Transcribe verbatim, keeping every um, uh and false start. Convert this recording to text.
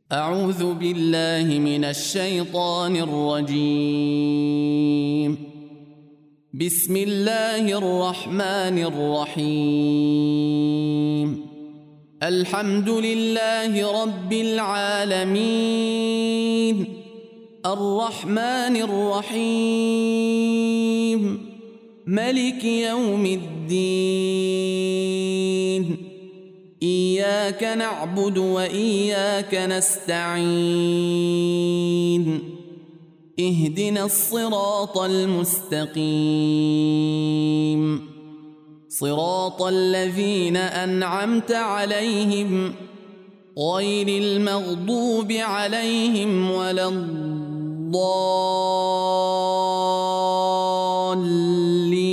أعوذ بالله من الشيطان الرجيم. بسم الله الرحمن الرحيم. الحمد لله رب العالمين، الرحمن الرحيم، ملك يوم الدين. إياك نعبد وإياك نستعين. اهدنا الصراط المستقيم، صراط الذين أنعمت عليهم غير المغضوب عليهم ولا الضالين.